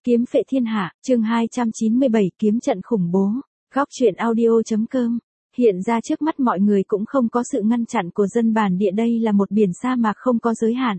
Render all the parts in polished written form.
Kiếm phệ thiên hạ, chương 297 kiếm trận khủng bố. Góc truyện audio.com. Hiện ra trước mắt mọi người cũng không có sự ngăn chặn của dân bản địa, đây là một biển sa mạc không có giới hạn.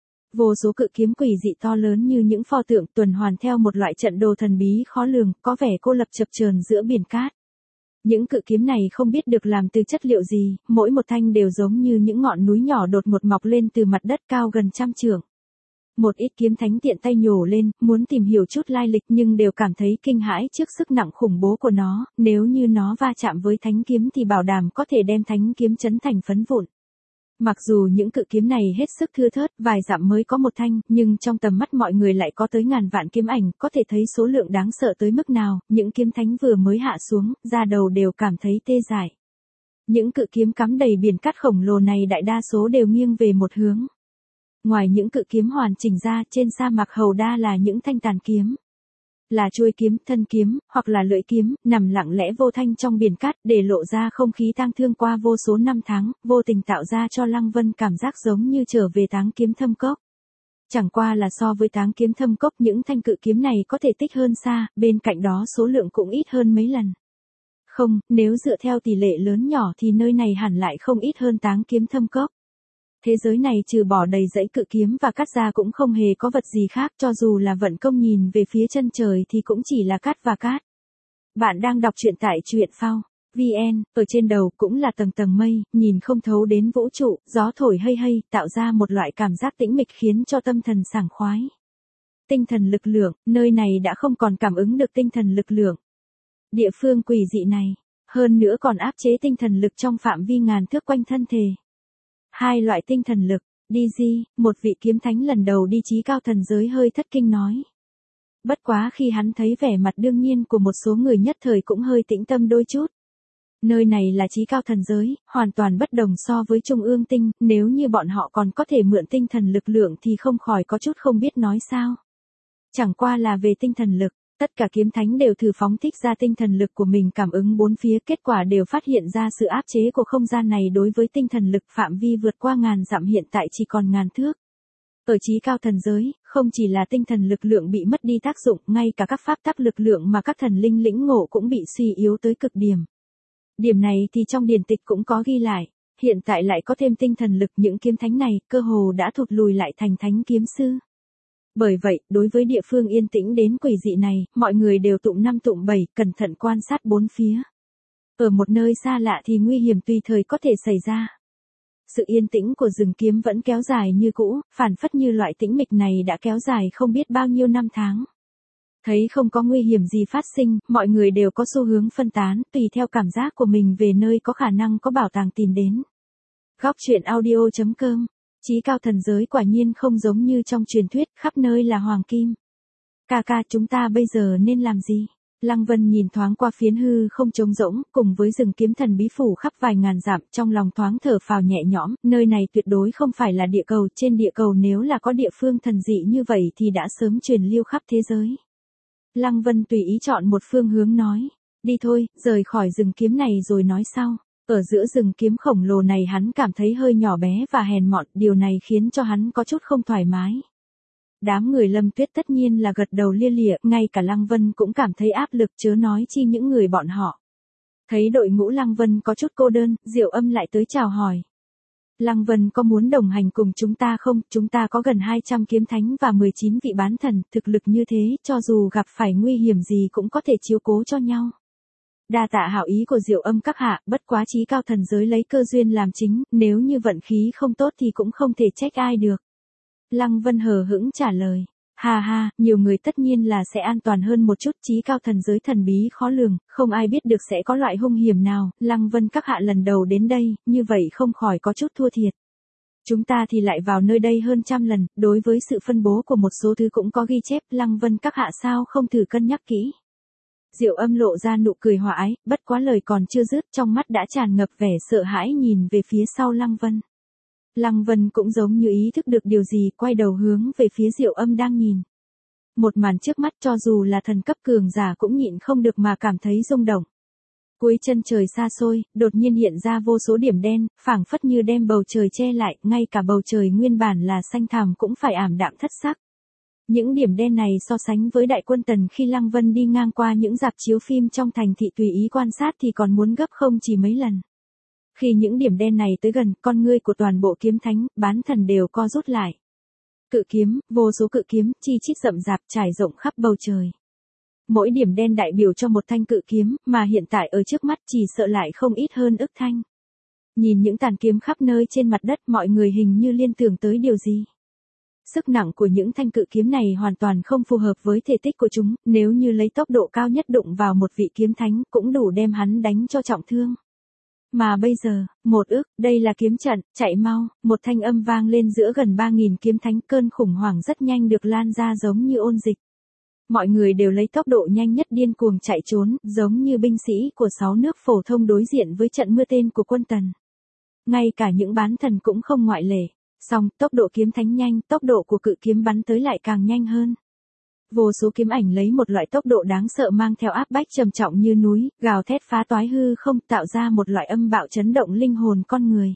Vô số cự kiếm quỷ dị to lớn như những pho tượng tuần hoàn theo một loại trận đồ thần bí khó lường, có vẻ cô lập chập chờn giữa biển cát. Những cự kiếm này không biết được làm từ chất liệu gì, mỗi một thanh đều giống như những ngọn núi nhỏ đột ngột mọc lên từ mặt đất cao gần 100 trượng. Một ít kiếm thánh tiện tay nhổ lên, muốn tìm hiểu chút lai lịch nhưng đều cảm thấy kinh hãi trước sức nặng khủng bố của nó, nếu như nó va chạm với thánh kiếm thì bảo đảm có thể đem thánh kiếm chấn thành phấn vụn. Mặc dù những cự kiếm này hết sức thưa thớt, vài dặm mới có một thanh, nhưng trong tầm mắt mọi người lại có tới ngàn vạn kiếm ảnh, có thể thấy số lượng đáng sợ tới mức nào, những kiếm thánh vừa mới hạ xuống, da đầu đều cảm thấy tê dại. Những cự kiếm cắm đầy biển cát khổng lồ này đại đa số đều nghiêng về một hướng. Ngoài những cự kiếm hoàn chỉnh ra, trên sa mạc hầu đa là những thanh tàn kiếm. Là chuôi kiếm, thân kiếm, hoặc là lưỡi kiếm, nằm lặng lẽ vô thanh trong biển cát, để lộ ra không khí tang thương qua vô số năm tháng, vô tình tạo ra cho Lăng Vân cảm giác giống như trở về Táng Kiếm Thâm Cốc. Chẳng qua là so với Táng Kiếm Thâm Cốc, những thanh cự kiếm này có thể tích hơn xa, bên cạnh đó số lượng cũng ít hơn mấy lần. Không, nếu dựa theo tỷ lệ lớn nhỏ thì nơi này hẳn lại không ít hơn Táng Kiếm Thâm Cốc. Thế giới này trừ bỏ đầy dãy cự kiếm và cát ra cũng không hề có vật gì khác, cho dù là vận công nhìn về phía chân trời thì cũng chỉ là cát và cát. Bạn đang đọc truyện tại truyện phao.vn, ở trên đầu cũng là tầng tầng mây, nhìn không thấu đến vũ trụ, gió thổi hây hây, tạo ra một loại cảm giác tĩnh mịch khiến cho tâm thần sảng khoái. Tinh thần lực lượng, nơi này đã không còn cảm ứng được tinh thần lực lượng. Địa phương quỷ dị này, hơn nữa còn áp chế tinh thần lực trong phạm vi ngàn thước quanh thân thể. Hai loại tinh thần lực, DZ, một vị kiếm thánh lần đầu đi chí cao thần giới hơi thất kinh nói. Bất quá khi hắn thấy vẻ mặt đương nhiên của một số người nhất thời cũng hơi tĩnh tâm đôi chút. Nơi này là chí cao thần giới, hoàn toàn bất đồng so với trung ương tinh, nếu như bọn họ còn có thể mượn tinh thần lực lượng thì không khỏi có chút không biết nói sao. Chẳng qua là về tinh thần lực. Tất cả kiếm thánh đều thử phóng thích ra tinh thần lực của mình cảm ứng bốn phía, kết quả đều phát hiện ra sự áp chế của không gian này đối với tinh thần lực, phạm vi vượt qua ngàn dặm hiện tại chỉ còn ngàn thước. Ở chí cao thần giới, không chỉ là tinh thần lực lượng bị mất đi tác dụng, ngay cả các pháp tắc lực lượng mà các thần linh lĩnh ngộ cũng bị suy yếu tới cực điểm. Điểm này thì trong điển tịch cũng có ghi lại, hiện tại lại có thêm tinh thần lực, những kiếm thánh này cơ hồ đã thụt lùi lại thành thánh kiếm sư. Bởi vậy, đối với địa phương yên tĩnh đến quỷ dị này, mọi người đều tụng năm tụng bảy, cẩn thận quan sát bốn phía. Ở một nơi xa lạ thì nguy hiểm tùy thời có thể xảy ra. Sự yên tĩnh của rừng kiếm vẫn kéo dài như cũ, phản phất như loại tĩnh mịch này đã kéo dài không biết bao nhiêu năm tháng. Thấy không có nguy hiểm gì phát sinh, mọi người đều có xu hướng phân tán, tùy theo cảm giác của mình về nơi có khả năng có bảo tàng tìm đến. Góc truyện audio.com. Chí cao thần giới quả nhiên không giống như trong truyền thuyết, khắp nơi là hoàng kim. Ca, chúng ta bây giờ nên làm gì? Lăng Vân nhìn thoáng qua phiến hư không trống rỗng, cùng với rừng kiếm thần bí phủ khắp vài ngàn dặm, trong lòng thoáng thở phào nhẹ nhõm, nơi này tuyệt đối không phải là địa cầu, trên địa cầu nếu là có địa phương thần dị như vậy thì đã sớm truyền lưu khắp thế giới. Lăng Vân tùy ý chọn một phương hướng nói, đi thôi, rời khỏi rừng kiếm này rồi nói sau. Ở giữa rừng kiếm khổng lồ này hắn cảm thấy hơi nhỏ bé và hèn mọn, điều này khiến cho hắn có chút không thoải mái. Đám người Lâm Tuyết tất nhiên là gật đầu lia lịa, ngay cả Lăng Vân cũng cảm thấy áp lực, chớ nói chi những người bọn họ. Thấy đội ngũ Lăng Vân có chút cô đơn, Diệu Âm lại tới chào hỏi. Lăng Vân có muốn đồng hành cùng chúng ta không? Chúng ta có gần 200 kiếm thánh và 19 vị bán thần, thực lực như thế, cho dù gặp phải nguy hiểm gì cũng có thể chiếu cố cho nhau. Đa tạ hảo ý của Diệu Âm các hạ, bất quá chí cao thần giới lấy cơ duyên làm chính, nếu như vận khí không tốt thì cũng không thể trách ai được. Lăng Vân hờ hững trả lời, ha, nhiều người tất nhiên là sẽ an toàn hơn một chút, chí cao thần giới thần bí khó lường, không ai biết được sẽ có loại hung hiểm nào, Lăng Vân các hạ lần đầu đến đây, như vậy không khỏi có chút thua thiệt. Chúng ta thì lại vào nơi đây hơn 100 lần, đối với sự phân bố của một số thứ cũng có ghi chép, Lăng Vân các hạ sao không thử cân nhắc kỹ. Diệu Âm lộ ra nụ cười hòa ái, bất quá lời còn chưa dứt, trong mắt đã tràn ngập vẻ sợ hãi nhìn về phía sau Lăng Vân. Lăng Vân cũng giống như ý thức được điều gì, quay đầu hướng về phía Diệu Âm đang nhìn. Một màn trước mắt cho dù là thần cấp cường giả cũng nhịn không được mà cảm thấy rung động. Cuối chân trời xa xôi, đột nhiên hiện ra vô số điểm đen, phảng phất như đem bầu trời che lại, ngay cả bầu trời nguyên bản là xanh thẳm cũng phải ảm đạm thất sắc. Những điểm đen này so sánh với đại quân Tần khi Lăng Vân đi ngang qua những rạp chiếu phim trong thành thị tùy ý quan sát thì còn muốn gấp không chỉ mấy lần. Khi những điểm đen này tới gần, con ngươi của toàn bộ kiếm thánh, bán thần đều co rút lại. Cự kiếm, vô số cự kiếm, chi chít rậm rạp trải rộng khắp bầu trời. Mỗi điểm đen đại biểu cho một thanh cự kiếm, mà hiện tại ở trước mắt chỉ sợ lại không ít hơn ức thanh. Nhìn những tàn kiếm khắp nơi trên mặt đất, mọi người hình như liên tưởng tới điều gì. Sức nặng của những thanh cự kiếm này hoàn toàn không phù hợp với thể tích của chúng, nếu như lấy tốc độ cao nhất đụng vào một vị kiếm thánh cũng đủ đem hắn đánh cho trọng thương. Mà bây giờ, đây là kiếm trận, chạy mau, một thanh âm vang lên giữa gần 3.000 kiếm thánh, cơn khủng hoảng rất nhanh được lan ra giống như ôn dịch. Mọi người đều lấy tốc độ nhanh nhất điên cuồng chạy trốn, giống như binh sĩ của 6 nước phổ thông đối diện với trận mưa tên của quân Tần. Ngay cả những bán thần cũng không ngoại lệ. Song, tốc độ kiếm thánh nhanh, tốc độ của cự kiếm bắn tới lại càng nhanh hơn. Vô số kiếm ảnh lấy một loại tốc độ đáng sợ mang theo áp bách trầm trọng như núi, gào thét phá toái hư không, tạo ra một loại âm bạo chấn động linh hồn con người.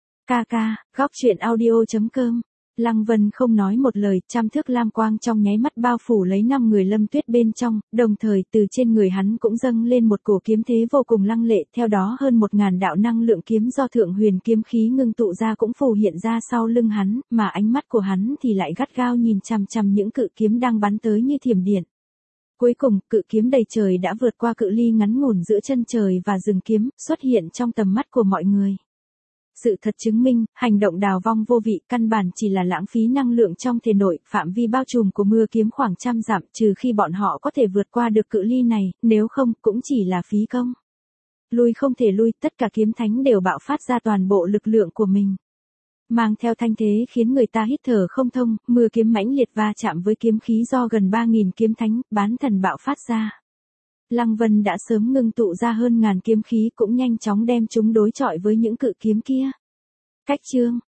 Góc truyện audio.com. Lăng Vân không nói một lời, trăm thước lam quang trong nháy mắt bao phủ lấy 5 người Lâm Tuyết bên trong, đồng thời từ trên người hắn cũng dâng lên một cổ kiếm thế vô cùng lăng lệ, theo đó hơn 1.000 đạo năng lượng kiếm do thượng huyền kiếm khí ngưng tụ ra cũng phù hiện ra sau lưng hắn, mà ánh mắt của hắn thì lại gắt gao nhìn chằm chằm những cự kiếm đang bắn tới như thiểm điện. Cuối cùng, cự kiếm đầy trời đã vượt qua cự ly ngắn ngủn giữa chân trời và rừng kiếm, xuất hiện trong tầm mắt của mọi người. Sự thật chứng minh, hành động đào vong vô vị căn bản chỉ là lãng phí năng lượng trong thể nội, phạm vi bao trùm của mưa kiếm khoảng trăm dặm, trừ khi bọn họ có thể vượt qua được cự ly này, nếu không, cũng chỉ là phí công. Lui không thể lui, tất cả kiếm thánh đều bạo phát ra toàn bộ lực lượng của mình. Mang theo thanh thế khiến người ta hít thở không thông, mưa kiếm mãnh liệt va chạm với kiếm khí do gần 3.000 kiếm thánh, bán thần bạo phát ra. Lăng Vân đã sớm ngưng tụ ra hơn ngàn kiếm khí cũng nhanh chóng đem chúng đối chọi với những cự kiếm kia. Cách chương